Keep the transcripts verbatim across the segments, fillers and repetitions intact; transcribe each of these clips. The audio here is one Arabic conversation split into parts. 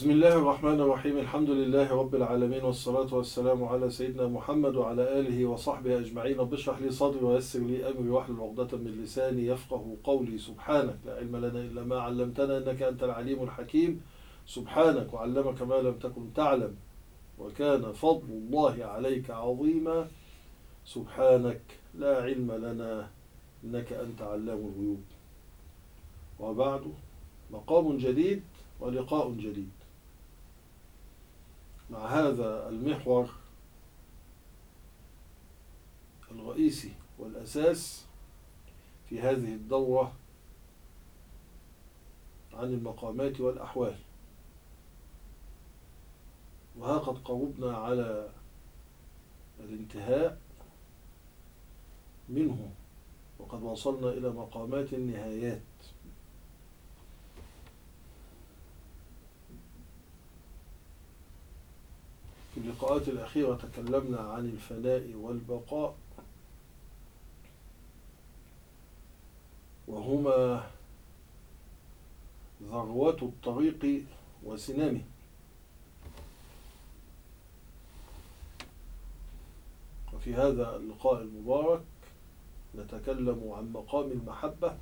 بسم الله الرحمن الرحيم. الحمد لله رب العالمين، والصلاة والسلام على سيدنا محمد وعلى آله وصحبه أجمعين. رب اشرح لي صدري ويسر لي أمري واحلل عقدة من لساني يفقه قولي. سبحانك لا علم لنا إلا ما علمتنا إنك أنت العليم الحكيم. سبحانك وعلمك ما لم تكن تعلم وكان فضل الله عليك عظيما. سبحانك لا علم لنا إنك أنت علام الغيوب. وبعد، مقام جديد ولقاء جديد مع هذا المحور الرئيسي والأساس في هذه الدورة عن المقامات والأحوال. وها قد قربنا على الانتهاء منه، وقد وصلنا إلى مقامات النهايات. في اللقاءات الأخيرة تكلمنا عن الفناء والبقاء، وهما ذروة الطريق وسنامه. وفي هذا اللقاء المبارك نتكلم عن مقام المحبة،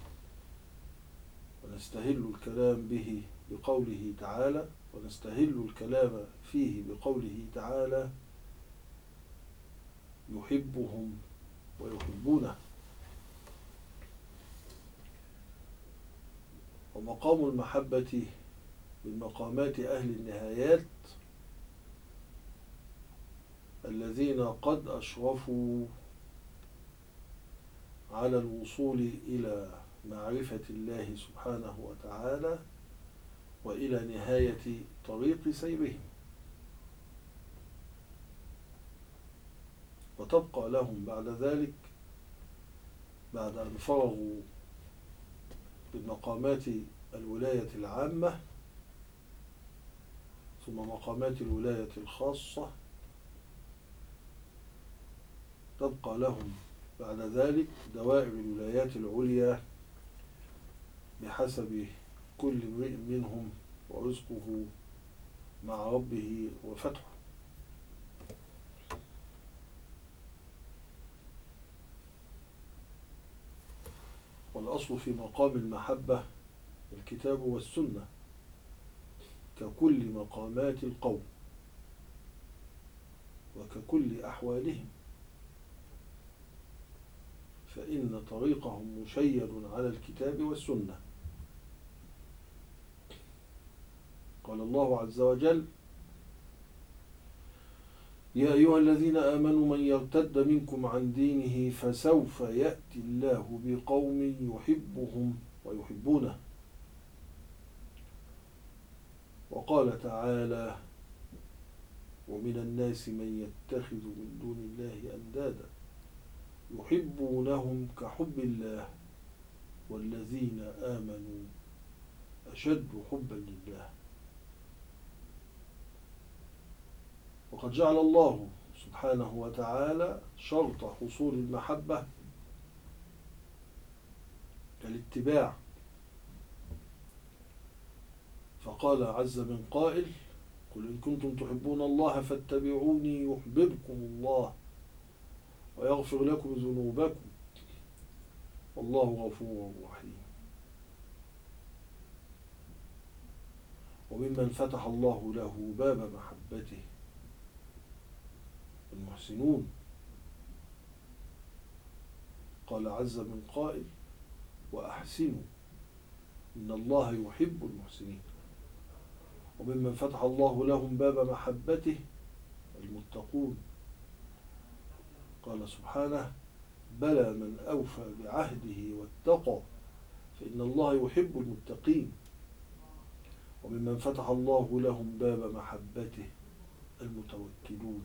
ونستهل الكلام به بقوله تعالى ونستهل الكلام فيه بقوله تعالى: يحبهم ويحبونه. ومقام المحبة من مقامات أهل النهايات الذين قد أشرفوا على الوصول إلى معرفة الله سبحانه وتعالى وإلى نهاية طريق سيرهم. وتبقى لهم بعد ذلك، بعد أن فرغوا من مقامات الولاية العامة ثم مقامات الولاية الخاصة، تبقى لهم بعد ذلك دوائر الولايات العليا بحسب كل امرئ منهم ورزقه مع ربه وفتحه. والأصل في مقام المحبة الكتاب والسنة ككل مقامات القوم وككل أحوالهم، فإن طريقهم مشيد على الكتاب والسنة. قال الله عز وجل: يا أيها الذين آمنوا من يرتد منكم عن دينه فسوف يأتي الله بقوم يحبهم ويحبونه. وقال تعالى: ومن الناس من يتخذ من دون الله أندادا يحبونهم كحب الله والذين آمنوا أشد حبا لله. وقد جعل الله سبحانه وتعالى شرط حصول المحبة الاتباع، فقال عز من قائل: قل إن كنتم تحبون الله فاتبعوني يحببكم الله ويغفر لكم ذنوبكم والله غفور رحيم. وممن فتح الله له باب محبته المحسنون. قال عز من قائل: وأحسنوا إن الله يحب المحسنين. وممن فتح الله لهم باب محبته المتقون. قال سبحانه: بلى من أوفى بعهده واتقى فإن الله يحب المتقين. وممن فتح الله لهم باب محبته المتوكلون.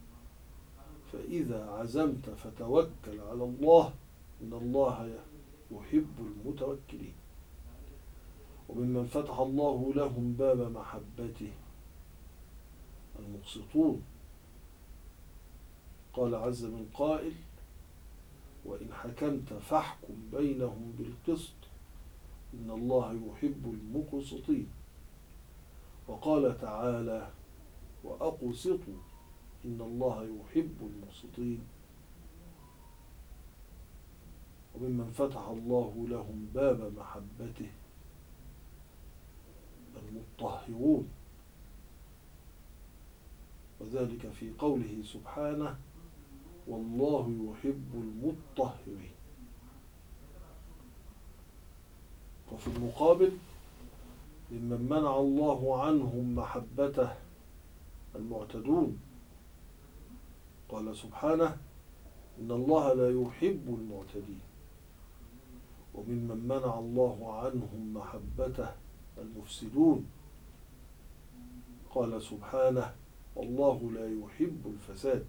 فإذا عزمت فتوكل على الله إن الله يحب المتوكلين. وممن فتح الله لهم باب محبته المقسطون. قال عز من قائل: وإن حكمت فاحكم بينهم بالقسط إن الله يحب المقسطين. وقال تعالى: وأقسطوا إن الله يحب المقسطين. وممن فتح الله لهم باب محبته المطهرون، وذلك في قوله سبحانه: والله يحب المطهرين. وفي المقابل ممن منع الله عنهم محبته المعتدون، قال سبحانه: إن الله لا يحب المعتدين. وممن منع الله عنهم محبته المفسدون، قال سبحانه: والله لا يحب الفساد.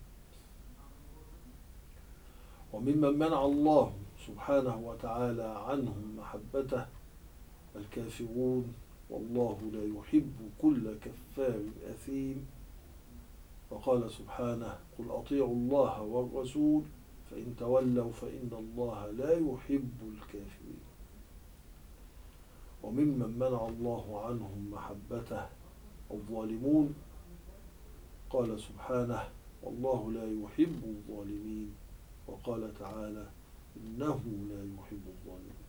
وممن منع الله سبحانه وتعالى عنهم محبته الكافرون، والله لا يحب كل كفار أثيم، وقال سبحانه: قل أطيعوا الله والرسول فإن تولوا فإن الله لا يحب الكافرين. وممن منع الله عنهم محبته الظالمون، قال سبحانه: والله لا يحب الظالمين، وقال تعالى: إنه لا يحب الظالمين.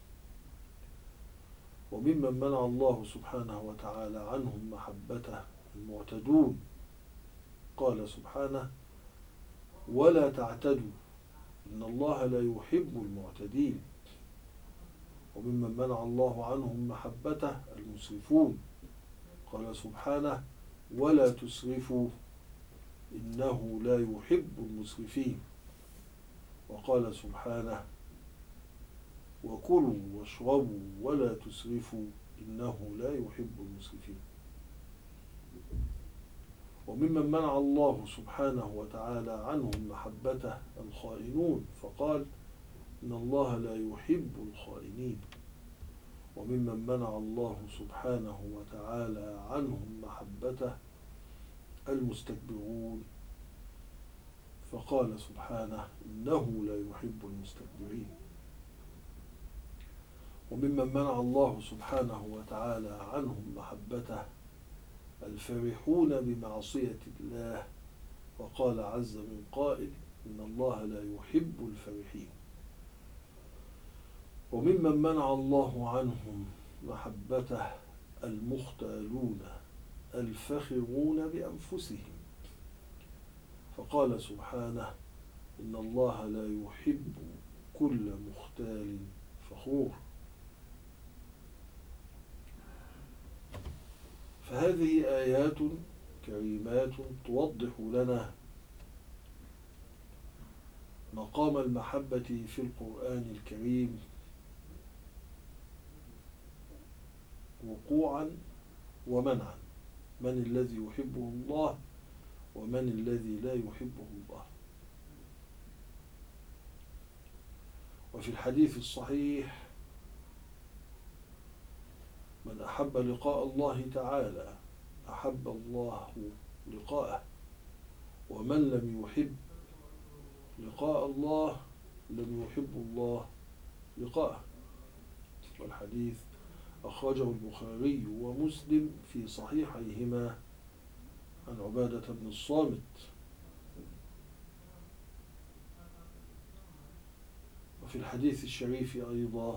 وممن منع الله سبحانه وتعالى عنهم محبته المعتدون، قال سبحانه: ولا تعتدوا إن الله لا يحب المعتدين. وممن منع الله عنهم محبته المسرفون، قال سبحانه: ولا تسرفوا إنه لا يحب المسرفين. وقال سبحانه: وكلوا واشربوا ولا تسرفوا إنه لا يحب المسرفين. وممن منع الله سبحانه وتعالى عنهم محبته الخائنون، فقال: إن الله لا يحب الخائنين. وممن منع الله سبحانه وتعالى عنهم محبته المستكبرون، فقال سبحانه: إنه لا يحب المستكبرين. وممن منع الله سبحانه وتعالى عنهم محبته الفرحون بمعصية الله، وقال عز من قائل: إن الله لا يحب الفرحين. وممن منع الله عنهم محبته المختالون الفخرون بأنفسهم، فقال سبحانه: إن الله لا يحب كل مختال فخور. فهذه آيات كريمات توضح لنا مقام المحبة في القرآن الكريم وقوعا ومنعا، من الذي يحبه الله ومن الذي لا يحبه الله. وفي الحديث الصحيح: من أحب لقاء الله تعالى أحب الله لقاءه، ومن لم يحب لقاء الله لم يحب الله لقاءه. والحديث أخرجه البخاري ومسلم في صحيحيهما عن عبادة بن الصامت. وفي الحديث الشريف أيضا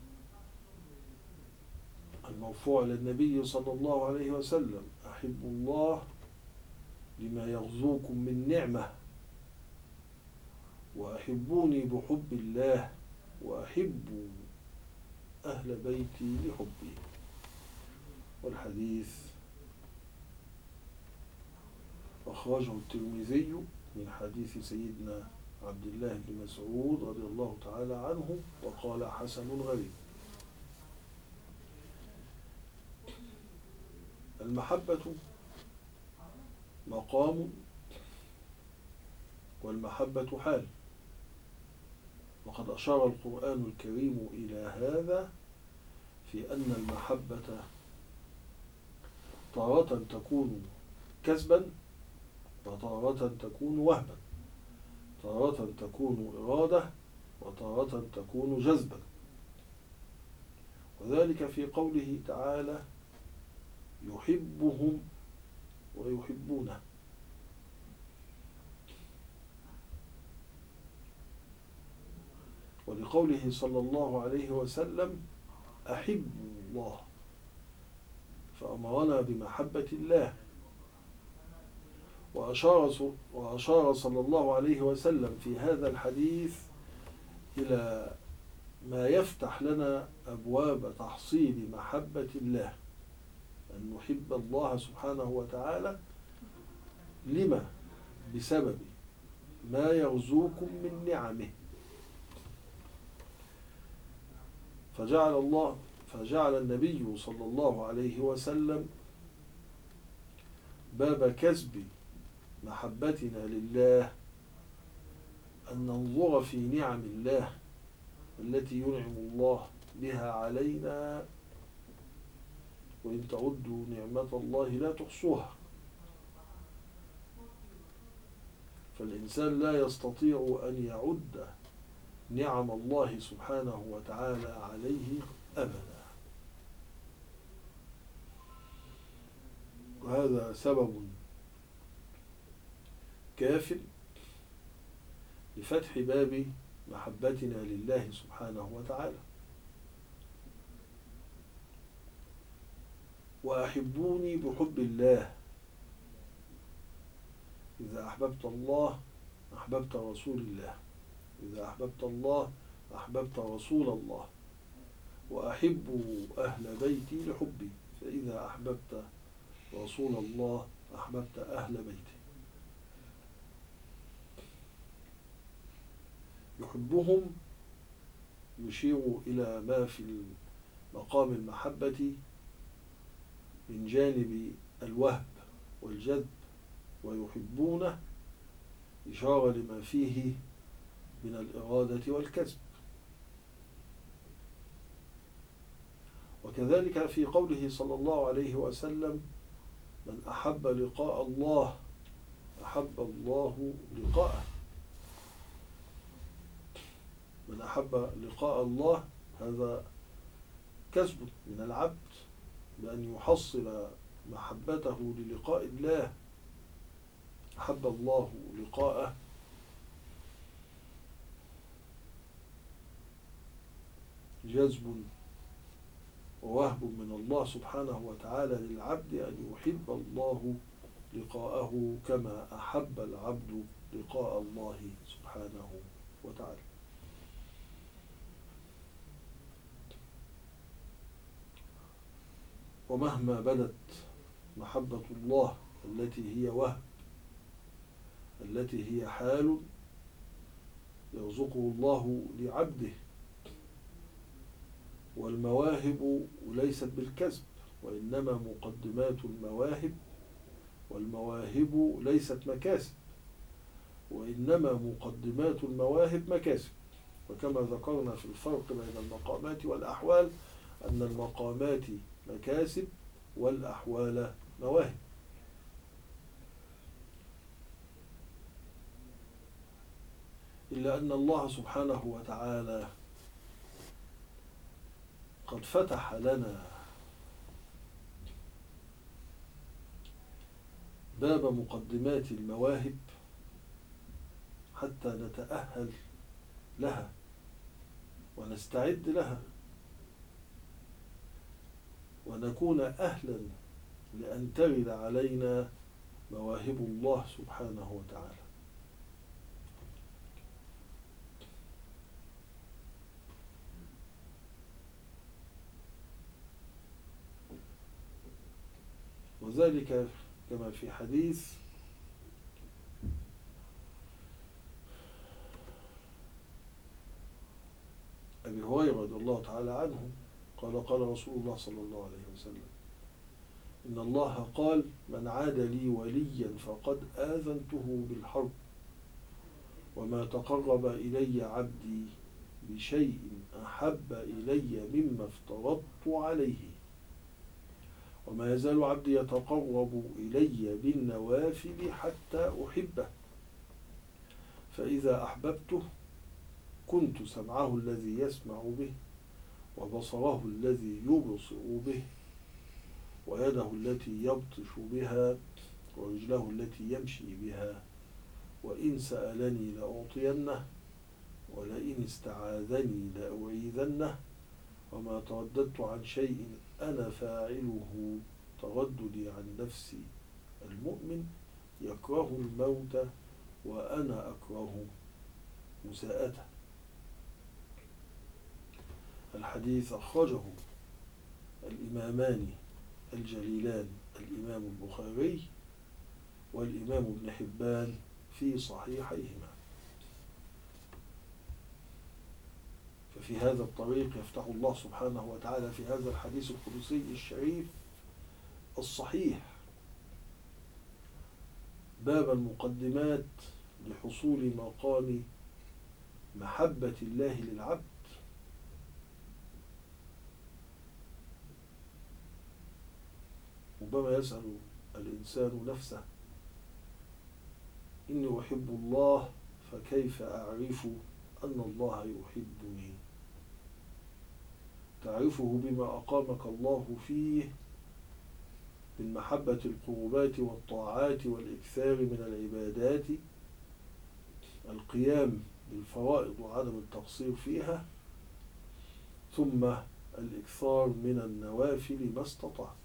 المرفوع للنبي صلى الله عليه وسلم: أحبوا الله لما يغزوكم من نعمة، وأحبوني بحب الله، وأحبوا أهل بيتي لحبي. والحديث أخرجه الترمذي من حديث سيدنا عبد الله بن مسعود رضي الله تعالى عنه، وقال: حسن غريب. المحبة مقام، والمحبة حال. وقد أشار القرآن الكريم إلى هذا في أن المحبة تارة تكون كسبا، وتارة تكون وهبا، تارة تكون إرادة، وتارة تكون جذبا. وذلك في قوله تعالى: يحبهم ويحبونه. ولقوله صلى الله عليه وسلم أحبوا الله، فأمرنا بمحبة الله. وأشار, وأشار صلى الله عليه وسلم في هذا الحديث إلى ما يفتح لنا أبواب تحصيل محبة الله، أن نحب الله سبحانه وتعالى. لما؟ بسبب ما يرزوكم من نعمه. فجعل الله فجعل النبي صلى الله عليه وسلم باب كسب محبتنا لله أن ننظر في نعم الله التي ينعم الله بها علينا، وإن تعدوا نعمة الله لا تحصوها. فالإنسان لا يستطيع أن يعد نعم الله سبحانه وتعالى عليه أبدا. وهذا سبب كاف لفتح باب محبتنا لله سبحانه وتعالى. وأحبوني بحب الله، إذا أحببت الله أحببت رسول الله، إذا أحببت الله أحببت رسول الله. وأحبوا أهل بيتي لحبي، فإذا أحببت رسول الله أحببت أهل بيته. يحبهم يشير إلى ما في مقام المحبة من جانب الوهب والجذب، ويحبونه إشارة لما فيه من الإرادة والكسب. وكذلك في قوله صلى الله عليه وسلم من أحب لقاء الله أحب الله لقاءه. من أحب لقاء الله هذا كسب من العبد بأن يحصل محبته للقاء الله. أحب الله لقاءه جذب ووهب من الله سبحانه وتعالى للعبد أن يحب الله لقاءه كما أحب العبد لقاء الله سبحانه وتعالى. ومهما بدت محبة الله التي هي وهب، التي هي حال يرزقه الله لعبده، والمواهب ليست بالكسب وإنما مقدمات المواهب، والمواهب ليست مكاسب وإنما مقدمات المواهب مكاسب. وكما ذكرنا في الفرق بين المقامات والأحوال أن المقامات مكاسب والأحوال مواهب. إلا أن الله سبحانه وتعالى قد فتح لنا باب مقدمات المواهب حتى نتأهل لها ونستعد لها ونكون أهلا لأن ترد علينا مواهب الله سبحانه وتعالى. وذلك كما في حديث أبي هريرة رضي الله تعالى عنه قال قال رسول الله صلى الله عليه وسلم إن الله قال من عاد لي وليا فقد آذنته بالحرب وما تقرب إلي عبدي بشيء أحب إلي مما افترضت عليه وما يزال عبدي يتقرب إلي بالنوافل حتى أحبه فإذا أحببته كنت سمعه الذي يسمع به وبصره الذي يبصر به ويده التي يبطش بها ورجله التي يمشي بها، وإن سألني لأعطينه ولئن استعاذني لأعيذنه، وما ترددت عن شيء أنا فاعله ترددي عن نفسي. المؤمن يكره الموت وأنا أكره مساءته. الحديث أخرجه الإمامان الجليلان الإمام البخاري والإمام ابن حبان في صحيحيهما. ففي هذا الطريق يفتح الله سبحانه وتعالى في هذا الحديث القدسي الشريف الصحيح باب المقدمات لحصول مقام محبة الله للعبد. ربما يسأل الإنسان نفسه: إني أحب الله فكيف أعرف أن الله يحبني؟ تعرفه بما أقامك الله فيه من محبة القربات والطاعات والإكثار من العبادات، القيام بالفرائض وعدم التقصير فيها، ثم الإكثار من النوافل ما استطعت.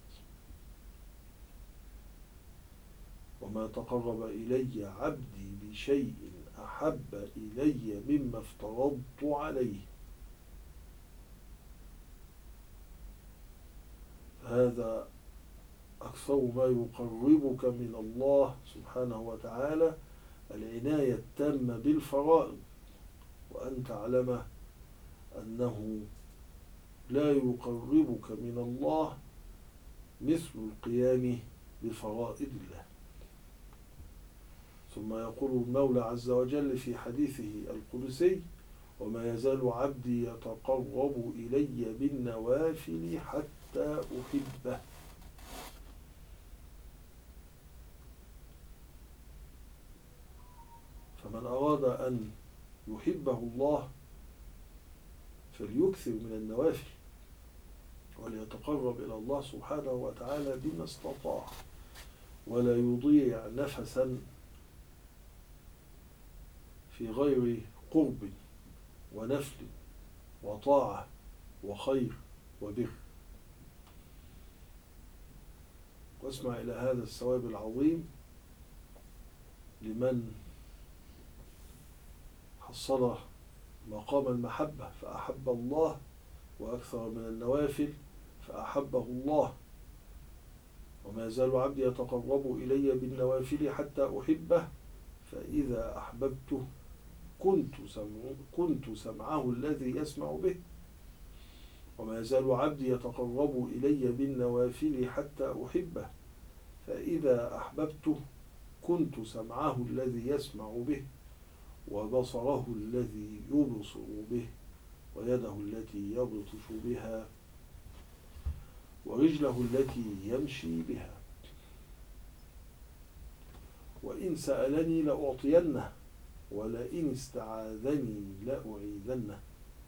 وما تقرب إلي عبدي بشيء أحب إلي مما افترضت عليه. هذا أكثر ما يقربك من الله سبحانه وتعالى، العناية التامة بالفرائض، وأن تعلم أنه لا يقربك من الله مثل القيام بفرائض الله. ثم يقول المولى عز وجل في حديثه القدسي: وما يزال عبدي يتقرب إلي بالنوافل حتى أحبه. فمن أراد أن يحبه الله فليكثر من النوافل، وليتقرب إلى الله سبحانه وتعالى بما استطاع، ولا يضيع نفسا في غير قرب ونفل وطاعة وخير وبر. واسمع إلى هذا الثواب العظيم لمن حصل مقام المحبة فأحب الله، وأكثر من النوافل فأحبه الله. وما يزال عبدي يتقرب إلي بالنوافل حتى أحبه، فإذا أحببته كنت سمعه, كنت سمعه الذي يسمع به. وما يزال عبدي يتقرب إلي بالنوافل حتى أحبه، فإذا أحببته كنت سمعه الذي يسمع به، وبصره الذي يبصر به، ويده التي يبطش بها، ورجله التي يمشي بها. وإن سألني لأعطينه ولئن استعاذني لأعيذنه.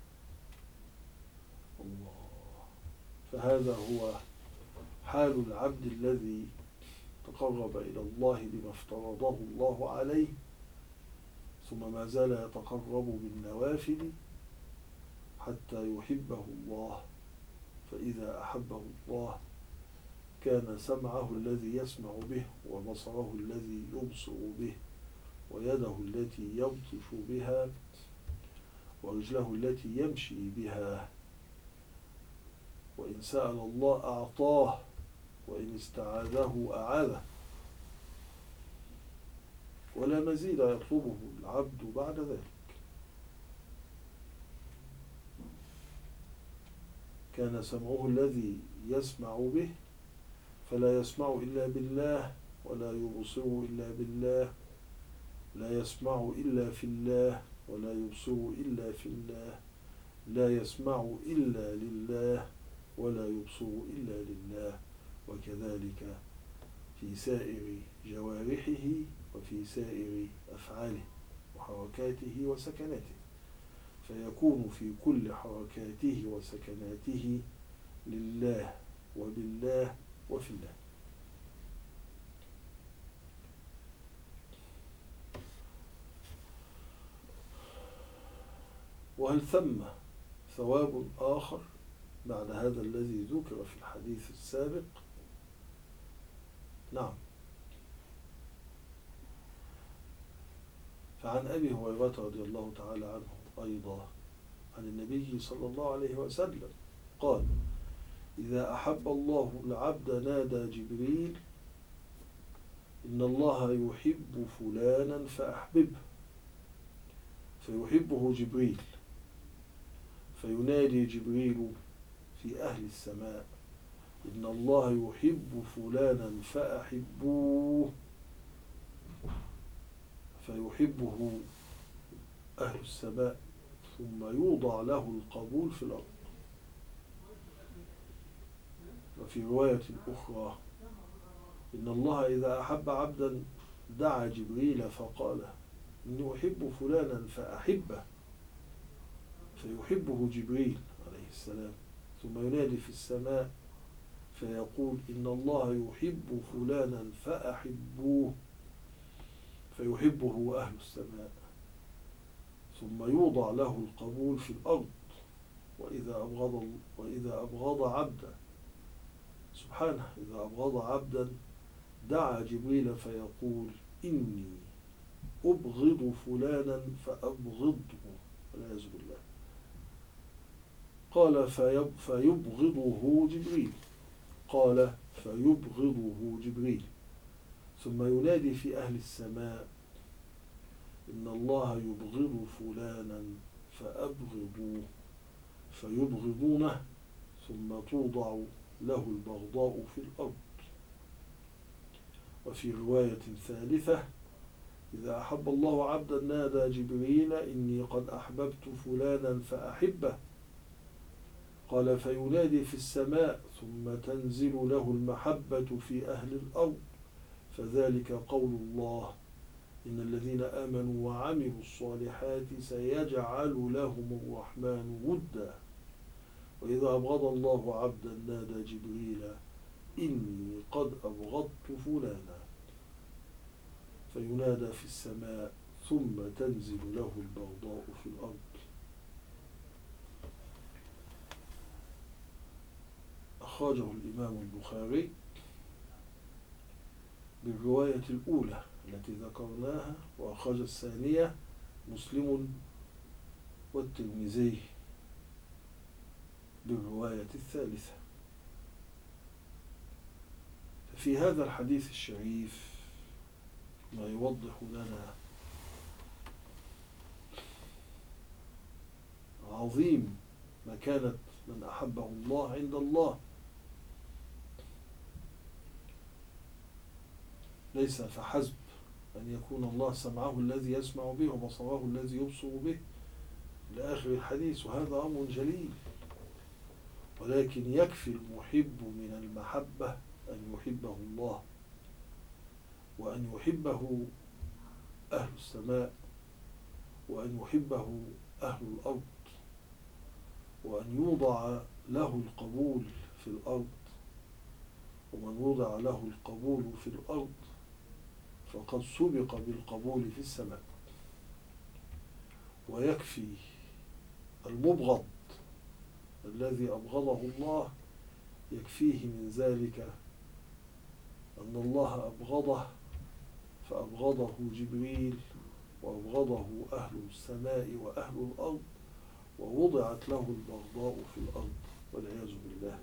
الله. فهذا هو حال العبد الذي تقرب إلى الله بما افترضه الله عليه، ثم ما زال يتقرب بالنوافل حتى يحبه الله. فإذا أحبه الله كان سمعه الذي يسمع به، وبصره الذي يبصر به، ويده التي يبطش بها، ورجله التي يمشي بها. وإن سأل الله أعطاه، وإن استعاذه أعاذه. ولا مزيد يطلبه العبد بعد ذلك. كان سمعه الذي يسمع به فلا يسمع إلا بالله، ولا يبصر إلا بالله، لا يسمع إلا في الله، ولا يبصر إلا في الله، لا يسمع إلا لله، ولا يبصر إلا لله. وكذلك في سائر جوارحه وفي سائر أفعاله وحركاته وسكناته، فيكون في كل حركاته وسكناته لله وبالله وفي الله. وهل ثم ثواب آخر بعد هذا الذي ذكر في الحديث السابق؟ نعم. فعن أبي هريرة رضي الله تعالى عنه أيضا عن النبي صلى الله عليه وسلم قال: إذا أحب الله العبد نادى جبريل: إن الله يحب فلانا فأحببه، فيحبه جبريل، فينادي جبريل في أهل السماء: إن الله يحب فلانا فأحبوه، فيحبه أهل السماء، ثم يوضع له القبول في الأرض. وفي رواية أخرى: إن الله إذا أحب عبدا دعا جبريل فقال: إني أحب فلانا فأحبه، فيحبه جبريل عليه السلام، ثم ينادي في السماء فيقول: إن الله يحب فلانا فأحبوه، فيحبه أهل السماء، ثم يوضع له القبول في الأرض. وإذا أبغض, وإذا أبغض عبدا سبحانه إذا أبغض عبدا دعا جبريل فيقول: إني أبغض فلانا فأبغضه، والعياذ بالله. قال: فيب فيبغضه جبريل قال فيبغضه جبريل ثم ينادي في أهل السماء: إن الله يبغض فلانا فأبغضوه، فيبغضونه، ثم توضع له البغضاء في الأرض. وفي رواية ثالثة: إذا أحب الله عبدا نادى جبريل: إني قد أحببت فلانا فأحبه، قال فينادي في السماء، ثم تنزل له المحبة في أهل الأرض، فذلك قول الله: إن الذين آمنوا وعملوا الصالحات سيجعل لهم الرحمن ودا. وإذا أبغض الله عبدا نادى جبريل: إني قد أبغضت فلانا، فينادى في السماء، ثم تنزل له البغضاء في الأرض. أخرجه الإمام البخاري بالرواية الأولى التي ذكرناها، وأخرج الثانية مسلم والترمذي بالرواية الثالثة. ففي هذا الحديث الشريف ما يوضح لنا عظيم مكانة من أحبه الله عند الله. ليس فحسب أن يكون الله سمعه الذي يسمع به وبصره الذي يبصر به إلى آخر الحديث، وهذا أمر جليل، ولكن يكفي المحب من المحبة أن يحبه الله، وأن يحبه أهل السماء، وأن يحبه أهل الأرض، وأن يوضع له القبول في الأرض. ومن وضع له القبول في الأرض فقد سبق بالقبول في السماء. ويكفي المبغض الذي أبغضه الله، يكفيه من ذلك أن الله أبغضه، فأبغضه جبريل، وأبغضه أهل السماء وأهل الأرض، ووضعت له البغضاء في الأرض، والعياذ بالله.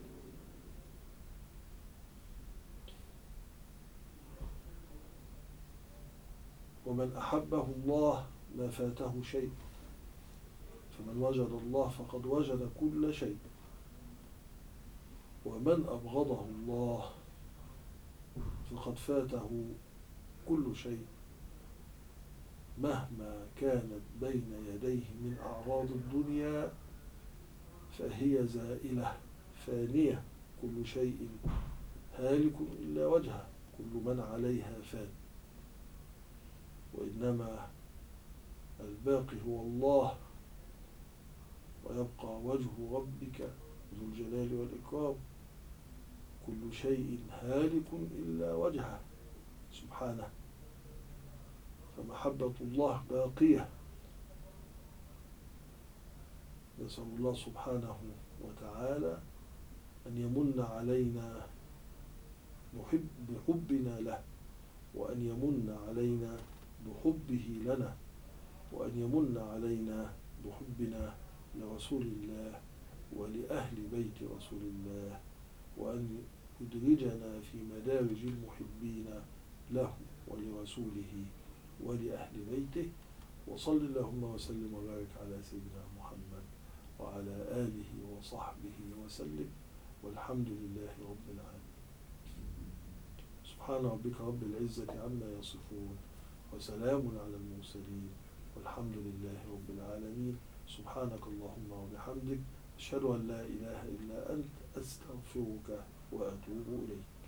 ومن أحبه الله ما فاته شيء، فمن وجد الله فقد وجد كل شيء. ومن أبغضه الله فقد فاته كل شيء، مهما كانت بين يديه من أعراض الدنيا فهي زائلة فانية، كل شيء هالك إلا وجهه، كل من عليها فان، وإنما الباقي هو الله، ويبقى وجه ربك ذو الجلال والإكرام. كل شيء هالك إلا وجهه سبحانه، فمحبة الله باقية. نسأل الله سبحانه وتعالى أن يمن علينا نحب بحبنا له، وأن يمن علينا بحبه لنا، وأن يمن علينا بحبنا لرسول الله ولأهل بيت رسول الله، وأن يدرجنا في مدارج المحبين له ولرسوله ولأهل بيته. وصل اللهم وسلم وبارك على سيدنا محمد وعلى آله وصحبه وسلم، والحمد لله رب العالمين. سبحان ربك رب العزة عما يصفون، وسلام على المرسلين، والحمد لله رب العالمين. سبحانك اللهم وبحمدك، أشهد أن لا إله إلا أنت، أستغفرك وأتوب إليك.